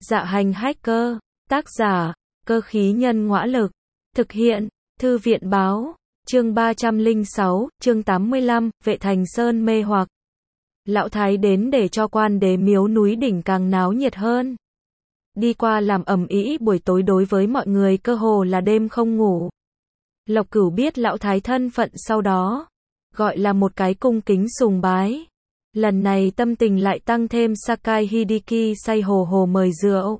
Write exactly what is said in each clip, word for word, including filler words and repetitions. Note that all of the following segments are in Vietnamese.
Dạ hành hacker, tác giả, cơ khí nhân ngõa lực, thực hiện, thư viện báo, chương ba trăm lẻ sáu, chương tám mươi lăm, vệ thành sơn mê hoặc. Lão Thái đến để cho quan đế miếu núi đỉnh càng náo nhiệt hơn. Đi qua làm ầm ĩ buổi tối đối với mọi người cơ hồ là đêm không ngủ. Lộc Cửu biết Lão Thái thân phận sau đó, gọi là một cái cung kính sùng bái. Lần này tâm tình lại tăng thêm Sakai Hideki say hồ hồ mời rượu.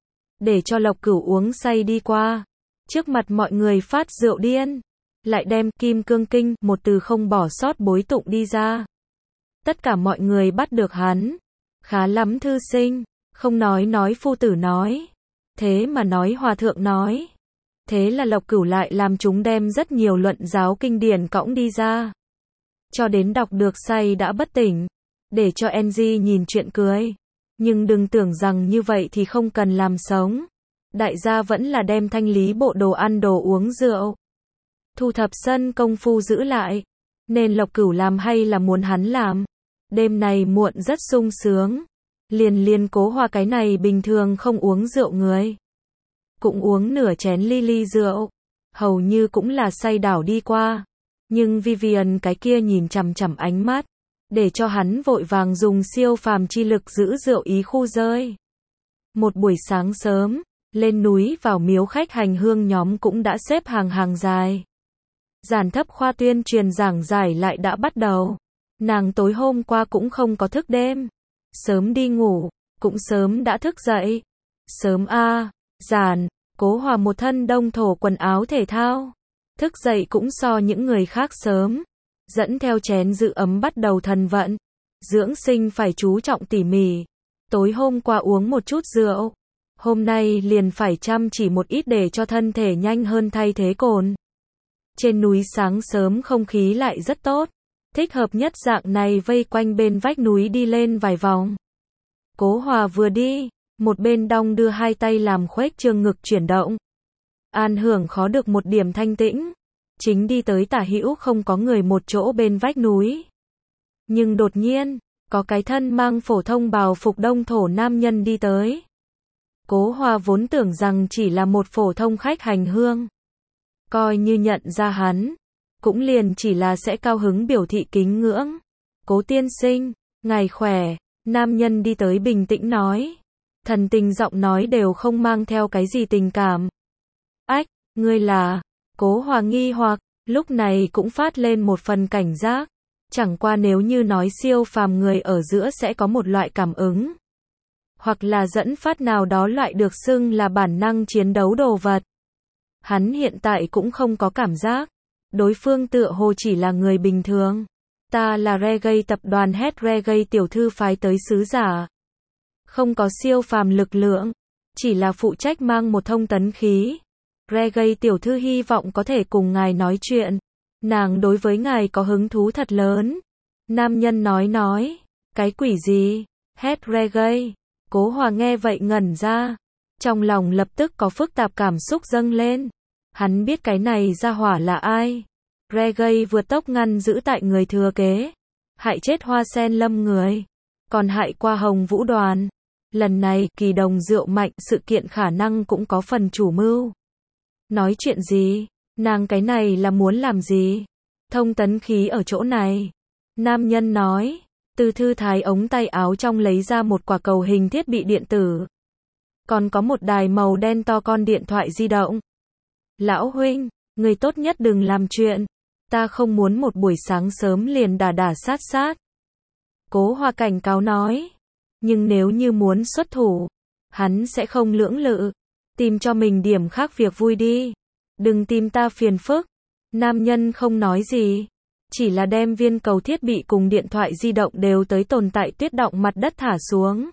Để cho Lộc Cửu uống say đi qua. Trước mặt mọi người phát rượu điên. Lại đem Kim Cương Kinh, một từ không bỏ sót bối tụng đi ra. Tất cả mọi người bắt được hắn. Khá lắm thư sinh. Không nói nói phu tử nói. Thế mà nói hòa thượng nói. Thế là Lộc Cửu lại làm chúng đem rất nhiều luận giáo kinh điển cõng đi ra. Cho đến đọc được say đã bất tỉnh. Để cho en giê nhìn chuyện cười. Nhưng đừng tưởng rằng như vậy thì không cần làm sống. Đại gia vẫn là đem thanh lý bộ đồ ăn đồ uống rượu. Thu thập sân công phu giữ lại. Nên Lộc Cửu làm hay là muốn hắn làm. Đêm này muộn rất sung sướng. Liền liền Cố Hoa cái này bình thường không uống rượu người. Cũng uống nửa chén ly ly rượu. Hầu như cũng là say đảo đi qua. Nhưng Vivian cái kia nhìn chằm chằm ánh mắt. Để cho hắn vội vàng dùng siêu phàm chi lực giữ rượu ý khu rơi. Một buổi sáng sớm, lên núi vào miếu khách hành hương nhóm cũng đã xếp hàng hàng dài. Giản Thấp Khoa tuyên truyền giảng giải lại đã bắt đầu. Nàng tối hôm qua cũng không có thức đêm. Sớm đi ngủ, cũng sớm đã thức dậy. Sớm a, à, Giản, Cố Hòa một thân đông thổ quần áo thể thao. Thức dậy cũng so những người khác sớm. Dẫn theo chén giữ ấm bắt đầu thần vận. Dưỡng sinh phải chú trọng tỉ mỉ. Tối hôm qua uống một chút rượu. Hôm nay liền phải chăm chỉ một ít để cho thân thể nhanh hơn thay thế cồn. Trên núi sáng sớm không khí lại rất tốt. Thích hợp nhất dạng này vây quanh bên vách núi đi lên vài vòng. Cố Hòa vừa đi, một bên đong đưa hai tay làm khuếch trương ngực chuyển động. An hưởng khó được một điểm thanh tĩnh. Chính đi tới tả hữu không có người một chỗ bên vách núi. Nhưng đột nhiên, có cái thân mang phổ thông bào phục đông thổ nam nhân đi tới. Cố Hoa vốn tưởng rằng chỉ là một phổ thông khách hành hương. Coi như nhận ra hắn, cũng liền chỉ là sẽ cao hứng biểu thị kính ngưỡng. Cố tiên sinh, ngài khỏe, nam nhân đi tới bình tĩnh nói. Thần tình giọng nói đều không mang theo cái gì tình cảm. Ách, ngươi là... Cố Hòa nghi hoặc, lúc này cũng phát lên một phần cảnh giác. Chẳng qua nếu như nói siêu phàm người ở giữa sẽ có một loại cảm ứng. Hoặc là dẫn phát nào đó loại được xưng là bản năng chiến đấu đồ vật. Hắn hiện tại cũng không có cảm giác. Đối phương tựa hồ chỉ là người bình thường. Ta là Reggae tập đoàn Head Reggae tiểu thư phái tới sứ giả. Không có siêu phàm lực lượng. Chỉ là phụ trách mang một thông tấn khí. Reggae tiểu thư hy vọng có thể cùng ngài nói chuyện. Nàng đối với ngài có hứng thú thật lớn. Nam nhân nói nói. Cái quỷ gì? Head Reggae. Cố Hòa nghe vậy ngẩn ra. Trong lòng lập tức có phức tạp cảm xúc dâng lên. Hắn biết cái này ra hỏa là ai. Reggae vượt tốc ngăn giữ tại người thừa kế. Hại chết Hoa Sen Lâm người. Còn hại qua Hồng Vũ đoàn. Lần này kỳ đồng rượu mạnh sự kiện khả năng cũng có phần chủ mưu. Nói chuyện gì? Nàng cái này là muốn làm gì? Thông tấn khí ở chỗ này. Nam nhân nói. Từ thư thái ống tay áo trong lấy ra một quả cầu hình thiết bị điện tử. Còn có một đài màu đen to con điện thoại di động. Lão huynh, người tốt nhất đừng làm chuyện. Ta không muốn một buổi sáng sớm liền đả đả sát sát. Cố Hoa cảnh cáo nói. Nhưng nếu như muốn xuất thủ, hắn sẽ không lưỡng lự. Tìm cho mình điểm khác việc vui đi. Đừng tìm ta phiền phức. Nam nhân không nói gì. Chỉ là đem viên cầu thiết bị cùng điện thoại di động đều tới tồn tại tuyết động mặt đất thả xuống.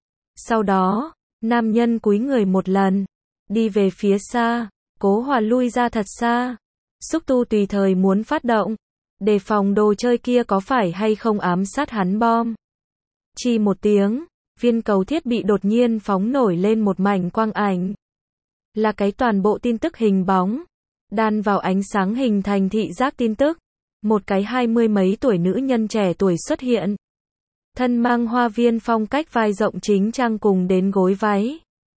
Sau đó, nam nhân cúi người một lần. Đi về phía xa. Cố Hòa lui ra thật xa. Xúc tu tùy thời muốn phát động. Đề phòng đồ chơi kia có phải hay không ám sát hắn bom. Chi một tiếng. Viên cầu thiết bị đột nhiên phóng nổi lên một mảnh quang ảnh. Là cái toàn bộ tin tức hình bóng. Đan vào ánh sáng hình thành thị giác tin tức. Một cái hai mươi mấy tuổi nữ nhân trẻ tuổi xuất hiện. Thân mang hoa viên phong cách vai rộng chính trang cùng đến gối váy.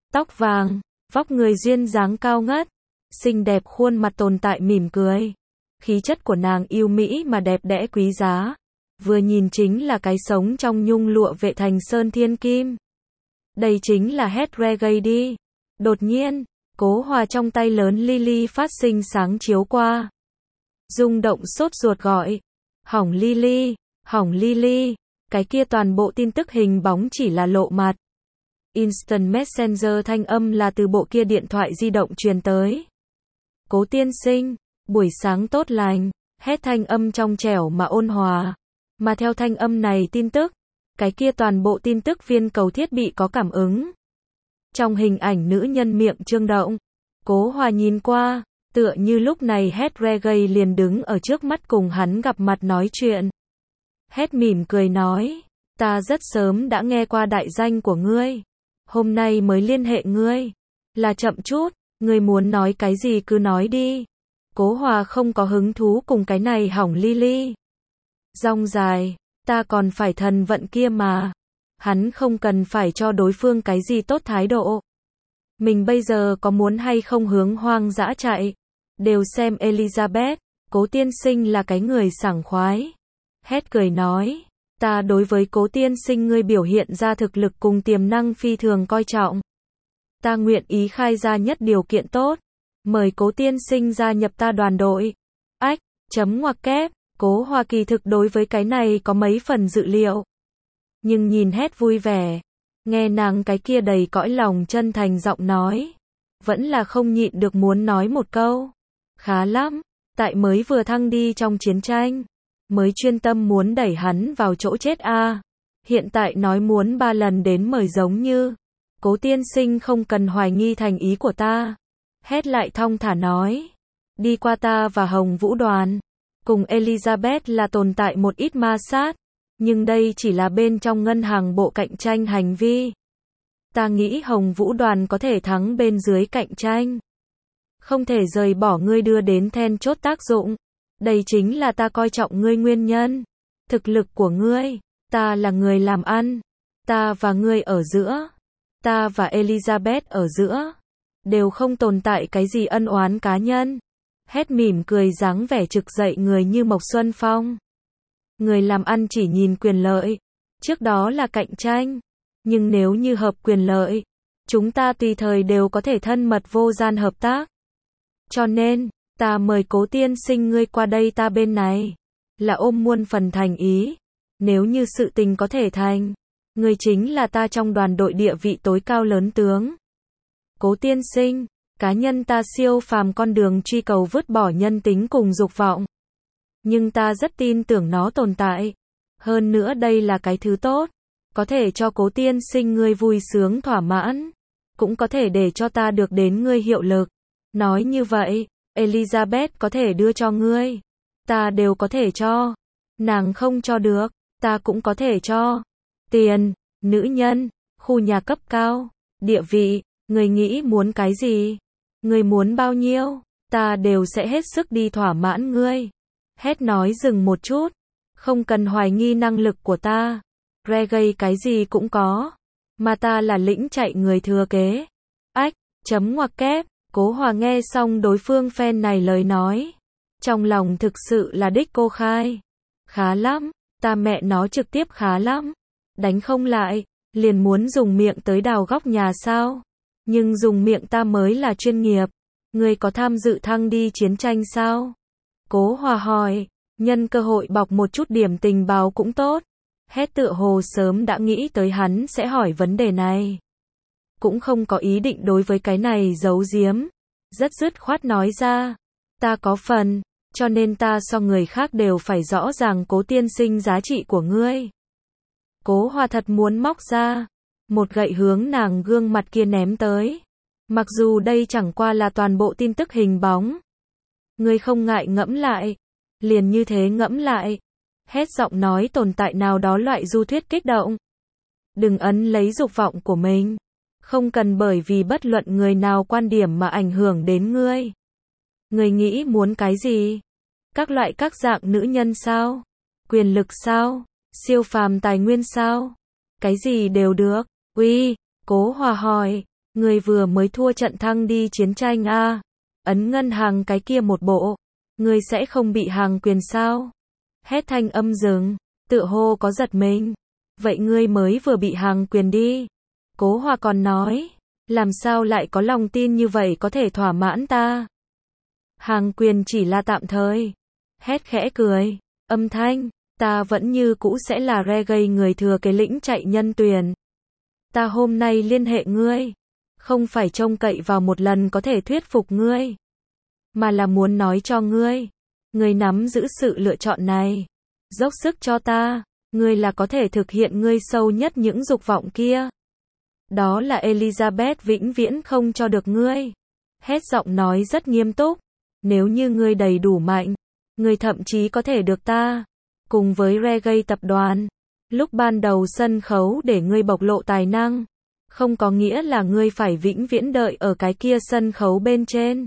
tóc vàng, vóc người duyên dáng cao ngất, xinh đẹp khuôn mặt tồn tại mỉm cười. Khí chất của nàng yêu mỹ mà đẹp đẽ quý giá, vừa nhìn chính là cái sống trong nhung lụa Vệ Thành Sơn thiên kim. Đây chính là hét reggae đi. Đột nhiên, Cố Hòa trong tay lớn Lily phát sinh sáng chiếu qua. Rung động sốt ruột gọi. Hỏng Lily, hỏng Lily, cái kia toàn bộ tin tức hình bóng chỉ là lộ mặt. Instant Messenger thanh âm là từ bộ kia điện thoại di động truyền tới. Cố tiên sinh, buổi sáng tốt lành, hét thanh âm trong trẻo mà ôn hòa. Mà theo thanh âm này tin tức, cái kia toàn bộ tin tức viên cầu thiết bị có cảm ứng. Trong hình ảnh nữ nhân miệng trương động, Cố Hòa nhìn qua, tựa như lúc này hét reggae liền đứng ở trước mắt cùng hắn gặp mặt nói chuyện. Hét mỉm cười nói, ta rất sớm đã nghe qua đại danh của ngươi, hôm nay mới liên hệ ngươi, là chậm chút, ngươi muốn nói cái gì cứ nói đi. Cố Hòa không có hứng thú cùng cái này hỏng Lily. Rong dài, ta còn phải thần vận kia mà. Hắn không cần phải cho đối phương cái gì tốt thái độ. Mình bây giờ có muốn hay không hướng hoang dã chạy, đều xem Elizabeth, Cố tiên sinh là cái người sảng khoái. Hét cười nói, ta đối với Cố tiên sinh ngươi biểu hiện ra thực lực cùng tiềm năng phi thường coi trọng. Ta nguyện ý khai ra nhất điều kiện tốt, mời Cố tiên sinh gia nhập ta đoàn đội. Ách, chấm ngoặc kép, Cố Hòa kỳ thực đối với cái này có mấy phần dự liệu. Nhưng nhìn Hét vui vẻ, nghe nàng cái kia đầy cõi lòng chân thành giọng nói, vẫn là không nhịn được muốn nói một câu. Khá lắm, tại mới vừa thăng đi trong chiến tranh, mới chuyên tâm muốn đẩy hắn vào chỗ chết a. À. Hiện tại nói muốn ba lần đến mời giống như, Cố tiên sinh không cần hoài nghi thành ý của ta. Hét lại thong thả nói, đi qua ta và Hồng Vũ đoàn, cùng Elizabeth là tồn tại một ít ma sát, nhưng đây chỉ là bên trong ngân hàng bộ cạnh tranh hành vi. Ta nghĩ Hồng Vũ đoàn có thể thắng bên dưới cạnh tranh. Không thể rời bỏ ngươi đưa đến then chốt tác dụng. Đây chính là ta coi trọng ngươi nguyên nhân. Thực lực của ngươi, ta là người làm ăn. Ta và ngươi ở giữa, ta và Elizabeth ở giữa, đều không tồn tại cái gì ân oán cá nhân. Hét mỉm cười dáng vẻ trực dậy người như Mộc Xuân Phong. Người làm ăn chỉ nhìn quyền lợi, trước đó là cạnh tranh. Nhưng nếu như hợp quyền lợi, chúng ta tùy thời đều có thể thân mật vô gian hợp tác. Cho nên, ta mời Cố tiên sinh ngươi qua đây ta bên này, là ôm muôn phần thành ý. Nếu như sự tình có thể thành, ngươi chính là ta trong đoàn đội địa vị tối cao lớn tướng. Cố tiên sinh, cá nhân ta siêu phàm con đường truy cầu vứt bỏ nhân tính cùng dục vọng. Nhưng ta rất tin tưởng nó tồn tại. Hơn nữa đây là cái thứ tốt, có thể cho Cố tiên sinh ngươi vui sướng thỏa mãn, cũng có thể để cho ta được đến ngươi hiệu lực. Nói như vậy, Elizabeth có thể đưa cho ngươi, ta đều có thể cho. Nàng không cho được, ta cũng có thể cho. Tiền, nữ nhân, khu nhà cấp cao, địa vị, ngươi nghĩ muốn cái gì? Ngươi muốn bao nhiêu? Ta đều sẽ hết sức đi thỏa mãn ngươi. Hét nói dừng một chút, không cần hoài nghi năng lực của ta. Reggae cái gì cũng có, mà ta là lĩnh chạy người thừa kế. Ách, chấm ngoặc kép, Cố Hòa nghe xong đối phương fan này lời nói, trong lòng thực sự là đích cô khai. Khá lắm, ta mẹ nó trực tiếp khá lắm. Đánh không lại, liền muốn dùng miệng tới đào góc nhà sao? Nhưng dùng miệng ta mới là chuyên nghiệp. Ngươi có tham dự thăng đi chiến tranh sao? Cố Hòa hỏi, nhân cơ hội bọc một chút điểm tình báo cũng tốt. Hét tựa hồ sớm đã nghĩ tới hắn sẽ hỏi vấn đề này. Cũng không có ý định đối với cái này giấu giếm. Rất dứt khoát nói ra, ta có phần, cho nên ta so người khác đều phải rõ ràng Cố tiên sinh giá trị của ngươi. Cố Hòa thật muốn móc ra một gậy hướng nàng gương mặt kia ném tới. Mặc dù đây chẳng qua là toàn bộ tin tức hình bóng. Ngươi không ngại ngẫm lại, liền như thế ngẫm lại. Hét giọng nói tồn tại nào đó loại du thuyết kích động. Đừng ấn lấy dục vọng của mình. Không cần bởi vì bất luận người nào quan điểm mà ảnh hưởng đến ngươi. Ngươi nghĩ muốn cái gì? Các loại các dạng nữ nhân sao? Quyền lực sao? Siêu phàm tài nguyên sao? Cái gì đều được. Uy, Cố Hòa hỏi, Người vừa mới thua trận thăng đi chiến tranh a, ấn ngân hàng cái kia một bộ, người sẽ không bị hàng quyền sao? Hét thanh âm dừng, tựa hồ có giật mình. Vậy ngươi mới vừa bị hàng quyền đi. Cố Hòa còn nói, làm sao lại có lòng tin như vậy có thể thỏa mãn ta? Hàng quyền chỉ là tạm thời. Hét khẽ cười, âm thanh, ta vẫn như cũ sẽ là Reggae người thừa kế lĩnh chạy nhân tuyển. Ta hôm nay liên hệ ngươi, không phải trông cậy vào một lần có thể thuyết phục ngươi, mà là muốn nói cho ngươi, ngươi nắm giữ sự lựa chọn này, dốc sức cho ta, ngươi là có thể thực hiện ngươi sâu nhất những dục vọng kia. Đó là Elizabeth vĩnh viễn không cho được ngươi. Hét giọng nói rất nghiêm túc, nếu như ngươi đầy đủ mạnh, ngươi thậm chí có thể được ta, cùng với Reggae tập đoàn, lúc ban đầu sân khấu để ngươi bộc lộ tài năng, không có nghĩa là ngươi phải vĩnh viễn đợi ở cái kia sân khấu bên trên.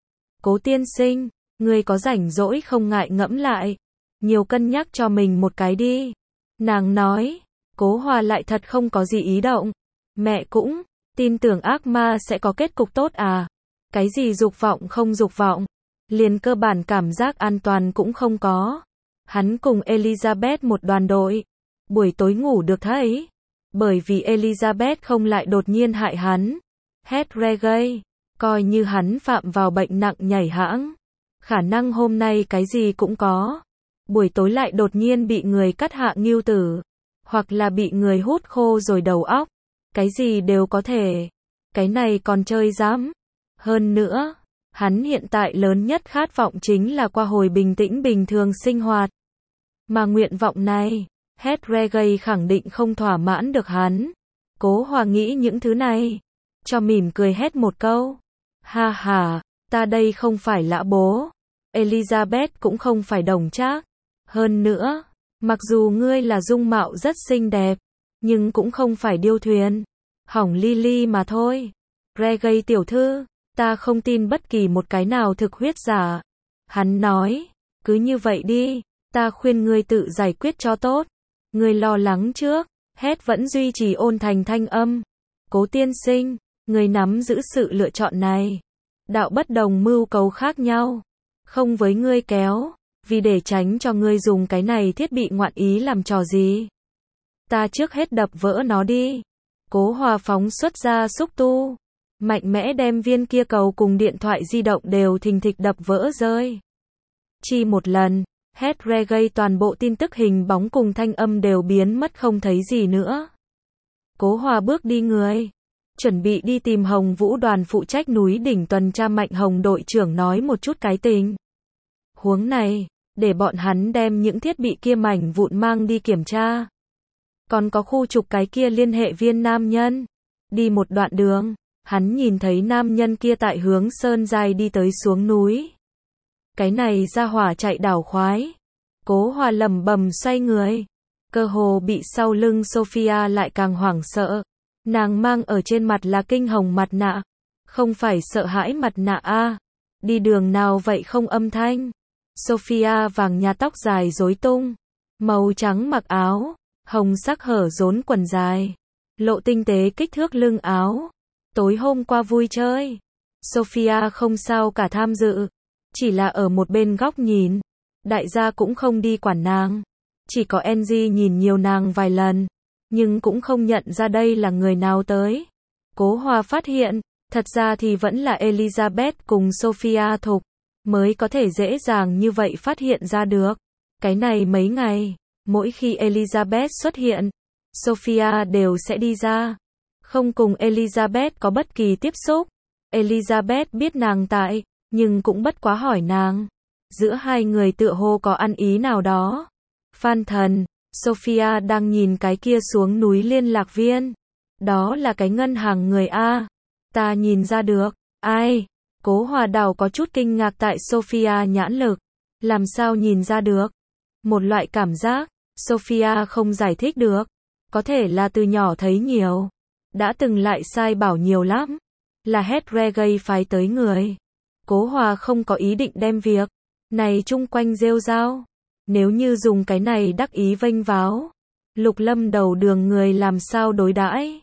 Cố tiên sinh, ngươi có rảnh rỗi không ngại ngẫm lại, nhiều cân nhắc cho mình một cái đi. Nàng nói, Cố Hòa lại thật không có gì ý động. Mẹ cũng, tin tưởng ác ma sẽ có kết cục tốt à? Cái gì dục vọng không dục vọng, liền cơ bản cảm giác an toàn cũng không có. Hắn cùng Elizabeth một đoàn đội, buổi tối ngủ được thấy, bởi vì Elizabeth không lại đột nhiên hại hắn. Hét Reggae, coi như hắn phạm vào bệnh nặng nhảy hãng, khả năng hôm nay cái gì cũng có. Buổi tối lại đột nhiên bị người cắt hạ ngưu tử, hoặc là bị người hút khô rồi đầu óc, cái gì đều có thể. Cái này còn chơi dám. Hơn nữa, hắn hiện tại lớn nhất khát vọng chính là qua hồi bình tĩnh bình thường sinh hoạt. Mà nguyện vọng này, Hét Reggae khẳng định không thỏa mãn được hắn. Cố Hòa nghĩ những thứ này, cho mỉm cười hét một câu. Ha ha, ta đây không phải lã bố. Elizabeth cũng không phải đồng trác. Hơn nữa, mặc dù ngươi là dung mạo rất xinh đẹp, nhưng cũng không phải điêu thuyền. Hỏng Lily mà thôi. Reggae tiểu thư, ta không tin bất kỳ một cái nào thực huyết giả. Hắn nói, cứ như vậy đi, ta khuyên ngươi tự giải quyết cho tốt. Ngươi lo lắng trước. Hét vẫn duy trì ôn thành thanh âm. Cố tiên sinh, ngươi nắm giữ sự lựa chọn này. Đạo bất đồng mưu cầu khác nhau. Không với ngươi kéo, vì để tránh cho ngươi dùng cái này thiết bị ngoạn ý làm trò gì. Ta trước hết đập vỡ nó đi. Cố Hòa phóng xuất ra xúc tu, mạnh mẽ đem viên kia cầu cùng điện thoại di động đều thình thịch đập vỡ rơi. Chỉ một lần, Hét Reggae toàn bộ tin tức hình bóng cùng thanh âm đều biến mất không thấy gì nữa. Cố Hòa bước đi người, chuẩn bị đi tìm Hồng Vũ đoàn phụ trách núi đỉnh tuần tra Mạnh Hồng đội trưởng nói một chút cái tình huống này, để bọn hắn đem những thiết bị kia mảnh vụn mang đi kiểm tra. Còn có khu trục cái kia liên hệ viên nam nhân. Đi một đoạn đường, hắn nhìn thấy nam nhân kia tại hướng Sơn Giai đi tới xuống núi. Cái này ra hỏa chạy đảo khoái. Cố Hòa lẩm bẩm xoay người, cơ hồ bị sau lưng Sophia lại càng hoảng sợ. Nàng mang ở trên mặt là kinh hồng mặt nạ, không phải sợ hãi mặt nạ a. Đi đường nào vậy không âm thanh. Sophia vàng nhà tóc dài rối tung, màu trắng mặc áo, hồng sắc hở rốn quần dài, lộ tinh tế kích thước lưng áo. Tối hôm qua vui chơi, Sophia không sao cả tham dự, chỉ là ở một bên góc nhìn. Đại gia cũng không đi quản nàng, chỉ có Angie nhìn nhiều nàng vài lần, nhưng cũng không nhận ra đây là người nào tới. Cố Hòa phát hiện, thật ra thì vẫn là Elizabeth cùng Sophia Thục, mới có thể dễ dàng như vậy phát hiện ra được. Cái này mấy ngày, mỗi khi Elizabeth xuất hiện, Sophia đều sẽ đi ra, không cùng Elizabeth có bất kỳ tiếp xúc. Elizabeth biết nàng tại, nhưng cũng bất quá hỏi nàng. Giữa hai người tựa hồ có ăn ý nào đó. Phan thần, Sophia đang nhìn cái kia xuống núi liên lạc viên. Đó là cái ngân hàng người A. Ta nhìn ra được. Ai? Cố Hòa Đào có chút kinh ngạc tại Sophia nhãn lực. Làm sao nhìn ra được? Một loại cảm giác, Sophia không giải thích được. Có thể là từ nhỏ thấy nhiều. Đã từng lại sai bảo nhiều lắm. Là Hét Reggae phái tới người. Cố Hòa không có ý định đem việc này chung quanh rêu rao. Nếu như dùng cái này đắc ý vênh váo, Lục Lâm đầu đường người làm sao đối đãi.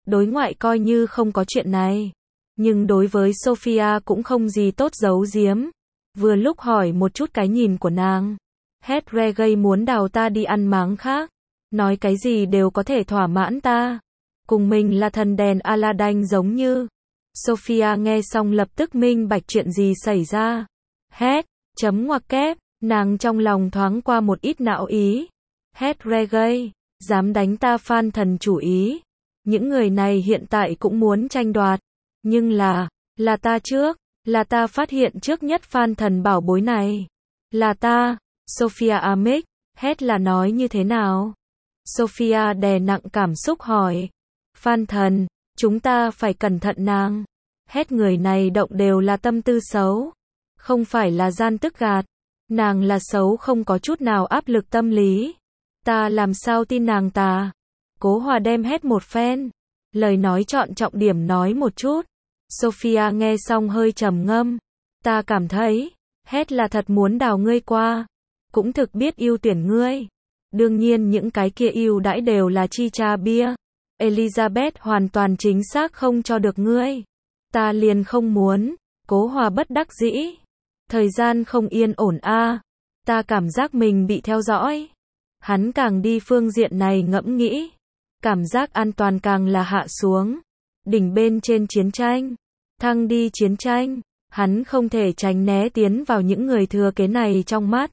Đối ngoại coi như không có chuyện này. Nhưng đối với Sophia cũng không gì tốt giấu giếm. Vừa lúc hỏi một chút cái nhìn của nàng. Hedregay muốn đào ta đi ăn máng khác. Nói cái gì đều có thể thỏa mãn ta. Cùng mình là thần đèn Aladdin giống như. Sophia nghe xong lập tức minh bạch chuyện gì xảy ra. Hed, chấm ngoặc kép, nàng trong lòng thoáng qua một ít não ý. Hedregay, dám đánh ta Phan Thần chủ ý. Những người này hiện tại cũng muốn tranh đoạt. Nhưng là, là ta trước, là ta phát hiện trước nhất Phan Thần bảo bối này. Là ta, Sophia Amick, Hed là nói như thế nào? Sophia đè nặng cảm xúc hỏi. Phan Thần, chúng ta phải cẩn thận nàng. Hed người này động đều là tâm tư xấu. Không phải là gian tức gạt. Nàng là xấu không có chút nào áp lực tâm lý. Ta làm sao tin nàng ta? Cố Hòa đem Hed một phen. Lời nói chọn trọng điểm nói một chút. Sophia nghe xong hơi trầm ngâm. Ta cảm thấy, Hed là thật muốn đào ngươi qua. Cũng thực biết ưu tuyển ngươi. Đương nhiên những cái kia ưu đãi đều là chi cha bia. Elizabeth hoàn toàn chính xác không cho được ngươi. Ta liền không muốn. Cố Hòa bất đắc dĩ. Thời gian không yên ổn a. Ta cảm giác mình bị theo dõi. Hắn càng đi phương diện này ngẫm nghĩ. Cảm giác an toàn càng là hạ xuống. Đỉnh bên trên chiến tranh. Thăng đi chiến tranh. Hắn không thể tránh né tiến vào những người thừa kế này trong mắt.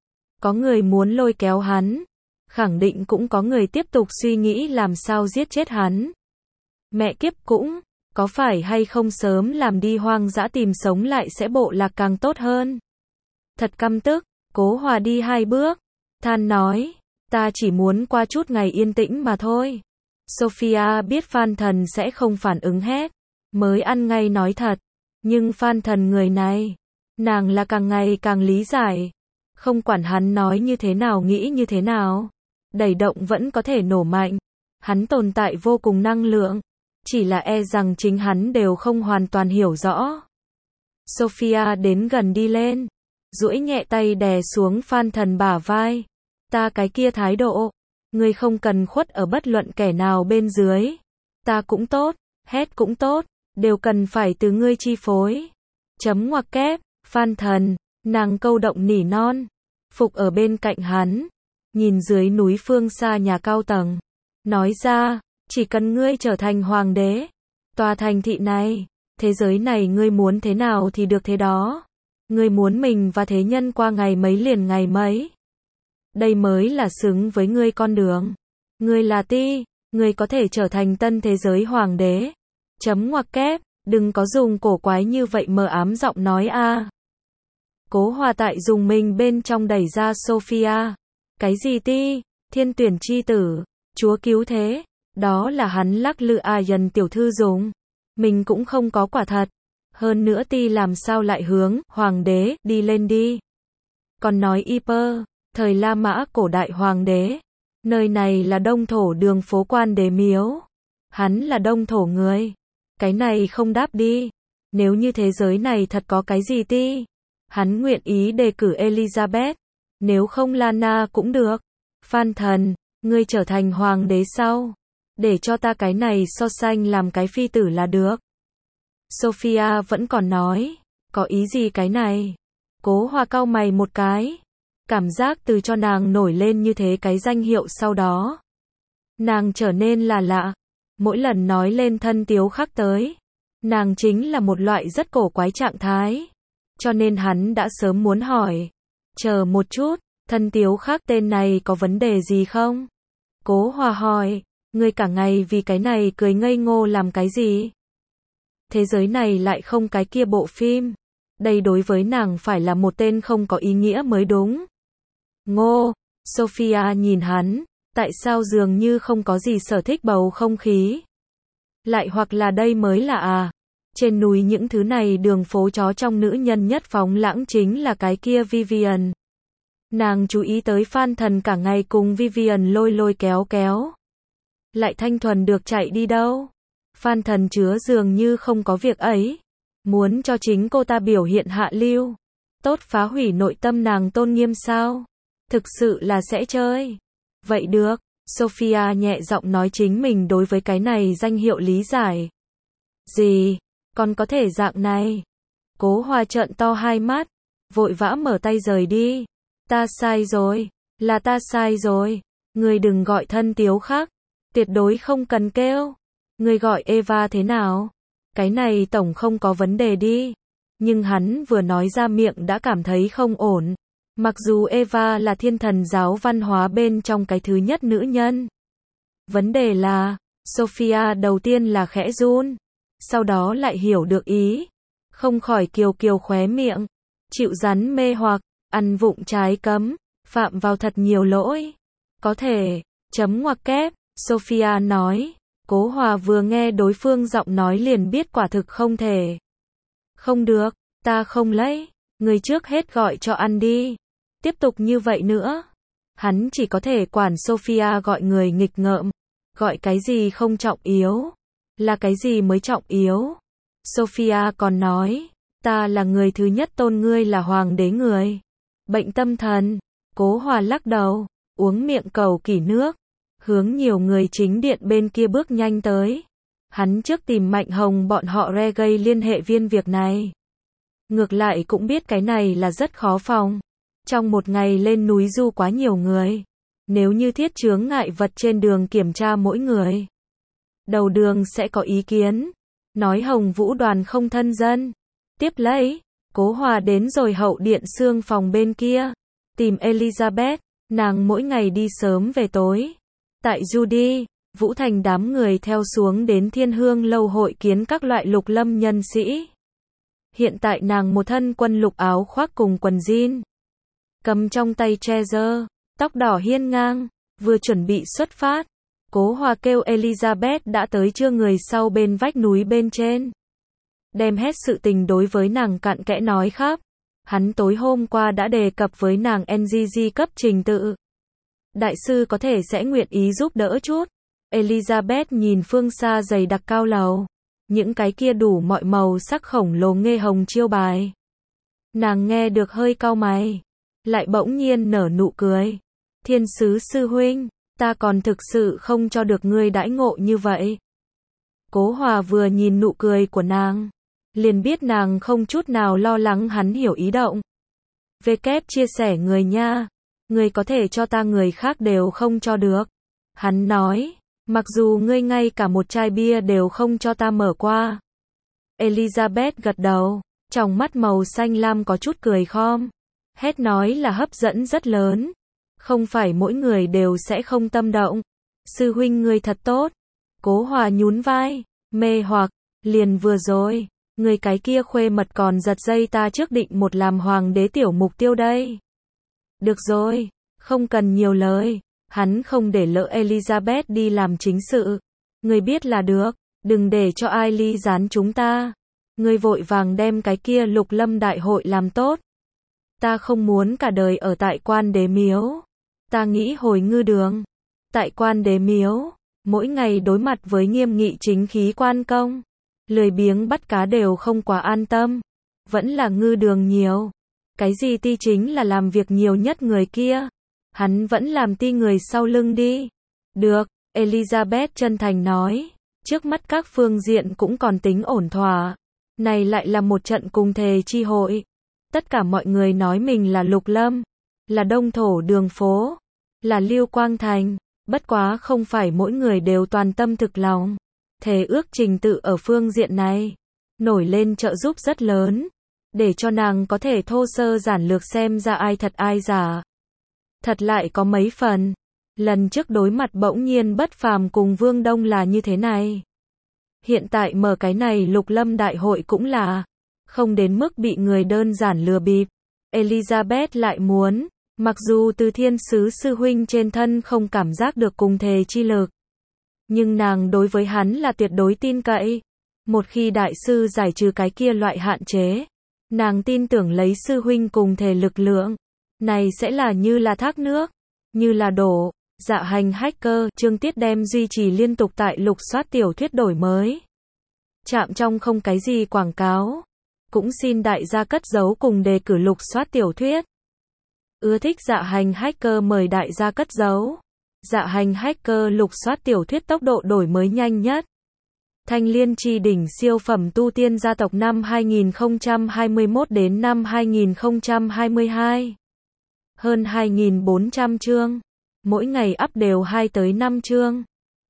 Có người muốn lôi kéo hắn. Khẳng định cũng có người tiếp tục suy nghĩ làm sao giết chết hắn. Mẹ kiếp cũng, có phải hay không sớm làm đi hoang dã tìm sống lại sẽ bộ lạc càng tốt hơn. Thật căm tức, Cố Hòa đi hai bước. Than nói, ta chỉ muốn qua chút ngày yên tĩnh mà thôi. Sophia biết Phan Thần sẽ không phản ứng hết. Mới ăn ngay nói thật. Nhưng Phan Thần người này, nàng là càng ngày càng lý giải. Không quản hắn nói như thế nào nghĩ như thế nào. Đẩy động vẫn có thể nổ mạnh. Hắn tồn tại vô cùng năng lượng. Chỉ là e rằng chính hắn đều không hoàn toàn hiểu rõ. Sophia đến gần đi lên. Duỗi nhẹ tay đè xuống Phan Thần bả vai. Ta cái kia thái độ. Ngươi không cần khuất ở bất luận kẻ nào bên dưới. Ta cũng tốt, Hed cũng tốt. Đều cần phải từ ngươi chi phối. Chấm ngoặc kép, Phan Thần. Nàng câu động nỉ non. Phục ở bên cạnh hắn. Nhìn dưới núi phương xa nhà cao tầng. Nói ra, chỉ cần ngươi trở thành hoàng đế. Tòa thành thị này, thế giới này ngươi muốn thế nào thì được thế đó. Ngươi muốn mình và thế nhân qua ngày mấy liền ngày mấy. Đây mới là xứng với ngươi con đường. Ngươi là Ti, ngươi có thể trở thành tân thế giới hoàng đế. Chấm ngoặc kép, đừng có dùng cổ quái như vậy mờ ám giọng nói a. Cố Hòa tại dùng mình bên trong đẩy ra Sophia. Cái gì Ti, thiên tuyển chi tử, chúa cứu thế, đó là hắn lắc lư à dần tiểu thư dùng. Mình cũng không có quả thật. Hơn nữa Ti làm sao lại hướng, hoàng đế, đi lên đi. Còn nói Yper, thời La Mã cổ đại hoàng đế. Nơi này là đông thổ đường phố quan đế miếu. Hắn là đông thổ người. Cái này không đáp đi. Nếu như thế giới này thật có cái gì Ti. Hắn nguyện ý đề cử Elizabeth. Nếu không Lana cũng được. Phan Thần, ngươi trở thành hoàng đế sau. Để cho ta cái này so sánh làm cái phi tử là được. Sophia vẫn còn nói. Có ý gì cái này? Cố Hòa cau mày một cái. Cảm giác từ cho nàng nổi lên như thế cái danh hiệu sau đó. Nàng trở nên là lạ. Mỗi lần nói lên thân tiếu khắc tới. Nàng chính là một loại rất cổ quái trạng thái. Cho nên hắn đã sớm muốn hỏi. Chờ một chút, thân tiếu khắc tên này có vấn đề gì không? Cố Hòa hỏi, ngươi cả ngày vì cái này cười ngây ngô làm cái gì? Thế giới này lại không cái kia bộ phim. Đây đối với nàng phải là một tên không có ý nghĩa mới đúng. Ngô, Sophia nhìn hắn, tại sao dường như không có gì sở thích bầu không khí? Lại hoặc là đây mới là à? Trên núi những thứ này đường phố chó trong nữ nhân nhất phóng lãng chính là cái kia Vivian. Nàng chú ý tới Phan Thần cả ngày cùng Vivian lôi lôi kéo kéo. Lại thanh thuần được chạy đi đâu? Phan Thần chứa dường như không có việc ấy. Muốn cho chính cô ta biểu hiện hạ lưu. Tốt phá hủy nội tâm nàng tôn nghiêm sao? Thực sự là sẽ chơi. Vậy được, Sophia nhẹ giọng nói chính mình đối với cái này danh hiệu lý giải. Gì? Còn có thể dạng này? Cố Hòa trợn to hai mắt, vội vã mở tay rời đi. Ta sai rồi, là ta sai rồi. Người đừng gọi thân Tiếu Khắc, tuyệt đối không cần kêu. Người gọi Eva thế nào? Cái này tổng không có vấn đề đi. Nhưng hắn vừa nói ra miệng đã cảm thấy không ổn. Mặc dù Eva là thiên thần giáo văn hóa bên trong cái thứ nhất nữ nhân. Vấn đề là, Sophia đầu tiên là khẽ run, sau đó lại hiểu được ý. Không khỏi kiều kiều khóe miệng, chịu rắn mê hoặc, ăn vụng trái cấm, phạm vào thật nhiều lỗi. Có thể, chấm ngoặc kép, Sophia nói. Cố Hòa vừa nghe đối phương giọng nói liền biết quả thực không thể. Không được, ta không lấy, người trước hết gọi cho ăn đi. Tiếp tục như vậy nữa, hắn chỉ có thể quản Sophia gọi người nghịch ngợm. Gọi cái gì không trọng yếu, là cái gì mới trọng yếu. Sophia còn nói, ta là người thứ nhất tôn ngươi là hoàng đế người. Bệnh tâm thần, Cố Hòa lắc đầu, uống miệng cầu kỷ nước, hướng nhiều người chính điện bên kia bước nhanh tới. Hắn trước tìm Mạnh Hồng bọn họ reggae liên hệ viên việc này. Ngược lại cũng biết cái này là rất khó phòng. Trong một ngày lên núi du quá nhiều người. Nếu như thiết chướng ngại vật trên đường kiểm tra mỗi người, đầu đường sẽ có ý kiến. Nói Hồng Vũ đoàn không thân dân. Tiếp lấy, Cố Hòa đến rồi hậu điện xương phòng bên kia. Tìm Elizabeth, nàng mỗi ngày đi sớm về tối. Tại Judy, Vũ Thành đám người theo xuống đến Thiên Hương lâu hội kiến các loại lục lâm nhân sĩ. Hiện tại nàng một thân quân lục áo khoác cùng quần jean. Cầm trong tay treasure, tóc đỏ hiên ngang, vừa chuẩn bị xuất phát. Cố Hòa kêu Elizabeth đã tới chưa người sau bên vách núi bên trên. Đem hết sự tình đối với nàng cặn kẽ nói khắp. Hắn tối hôm qua đã đề cập với nàng en giê giê cấp trình tự. Đại sư có thể sẽ nguyện ý giúp đỡ chút. Elizabeth nhìn phương xa dày đặc cao lầu. Những cái kia đủ mọi màu sắc khổng lồ nghê hồng chiêu bài. Nàng nghe được hơi cau mày. Lại bỗng nhiên nở nụ cười. Thiên sứ sư huynh, ta còn thực sự không cho được ngươi đãi ngộ như vậy. Cố Hòa vừa nhìn nụ cười của nàng, liền biết nàng không chút nào lo lắng hắn hiểu ý động. Về kép chia sẻ người nha, người có thể cho ta người khác đều không cho được. Hắn nói, mặc dù ngươi ngay cả một chai bia đều không cho ta mở qua. Elizabeth gật đầu, trong mắt màu xanh lam có chút cười khom. Hết nói là hấp dẫn rất lớn. Không phải mỗi người đều sẽ không tâm động. Sư huynh ngươi thật tốt. Cố Hòa nhún vai, mê hoặc, liền vừa rồi, người cái kia khuê mật còn giật dây ta trước định một làm hoàng đế tiểu mục tiêu đây. Được rồi, không cần nhiều lời, hắn không để lỡ Elizabeth đi làm chính sự. Người biết là được, đừng để cho ai ly gián chúng ta. Người vội vàng đem cái kia lục lâm đại hội làm tốt. Ta không muốn cả đời ở tại quan đế miếu. Ta nghĩ hồi ngư đường. Tại quan đế miếu, mỗi ngày đối mặt với nghiêm nghị chính khí quan công. Lười biếng bắt cá đều không quá an tâm. Vẫn là ngư đường nhiều. Cái gì ti chính là làm việc nhiều nhất người kia. Hắn vẫn làm ti người sau lưng đi. Được, Elizabeth chân thành nói. Trước mắt các phương diện cũng còn tính ổn thỏa. Này lại là một trận cùng thề chi hội. Tất cả mọi người nói mình là Lục Lâm, là Đông Thổ Đường Phố, là Lưu Quang Thành, bất quá không phải mỗi người đều toàn tâm thực lòng. Thề ước trình tự ở phương diện này, nổi lên trợ giúp rất lớn, để cho nàng có thể thô sơ giản lược xem ra ai thật ai giả. Thật lại có mấy phần, lần trước đối mặt bỗng nhiên bất phàm cùng Vương Đông là như thế này. Hiện tại mở cái này Lục Lâm đại hội cũng là không đến mức bị người đơn giản lừa bịp. Elizabeth lại muốn, mặc dù từ thiên sứ sư huynh trên thân không cảm giác được cùng thề chi lực, nhưng nàng đối với hắn là tuyệt đối tin cậy. Một khi đại sư giải trừ cái kia loại hạn chế, nàng tin tưởng lấy sư huynh cùng thề lực lượng, này sẽ là như là thác nước, như là đổ. Dạ hành hacker, chương tiết đem duy trì liên tục tại lục soát tiểu thuyết đổi mới. Chạm trong không cái gì quảng cáo. Cũng xin đại gia cất giấu cùng đề cử lục soát tiểu thuyết. Ưa thích dạ hành hacker mời đại gia cất giấu. Dạ hành hacker lục soát tiểu thuyết tốc độ đổi mới nhanh nhất. Thanh Liên Chi đỉnh siêu phẩm tu tiên gia tộc năm hai nghìn không trăm hai mươi mốt đến năm hai nghìn không trăm hai mươi hai. Hơn hai nghìn bốn trăm chương. Mỗi ngày up đều hai tới năm chương.